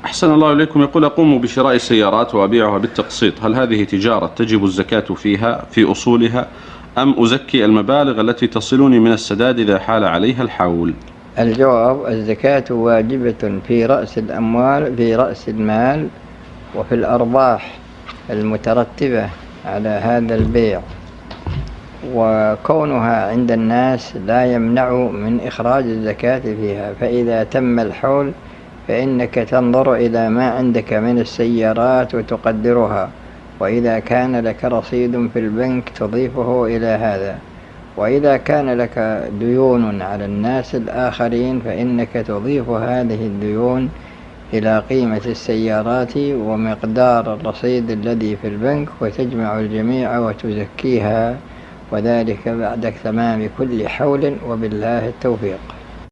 أحسن الله إليكم. يقول: أقوم بشراء سيارات وأبيعها بالتقسيط، هل هذه تجارة تجب الزكاة فيها في أصولها، أم أزكي المبالغ التي تصلني من السداد إذا حال عليها الحول؟ الجواب: الزكاة واجبة في رأس الأموال، في رأس المال، وفي الأرباح المترتبة على هذا البيع، وكونها عند الناس لا يمنع من إخراج الزكاة فيها. فإذا تم الحول فإنك تنظر إلى ما عندك من السيارات وتقدرها، وإذا كان لك رصيد في البنك تضيفه إلى هذا، وإذا كان لك ديون على الناس الآخرين فإنك تضيف هذه الديون إلى قيمة السيارات ومقدار الرصيد الذي في البنك، وتجمع الجميع وتزكيها، وذلك بعد تمام كل حول، وبالله التوفيق.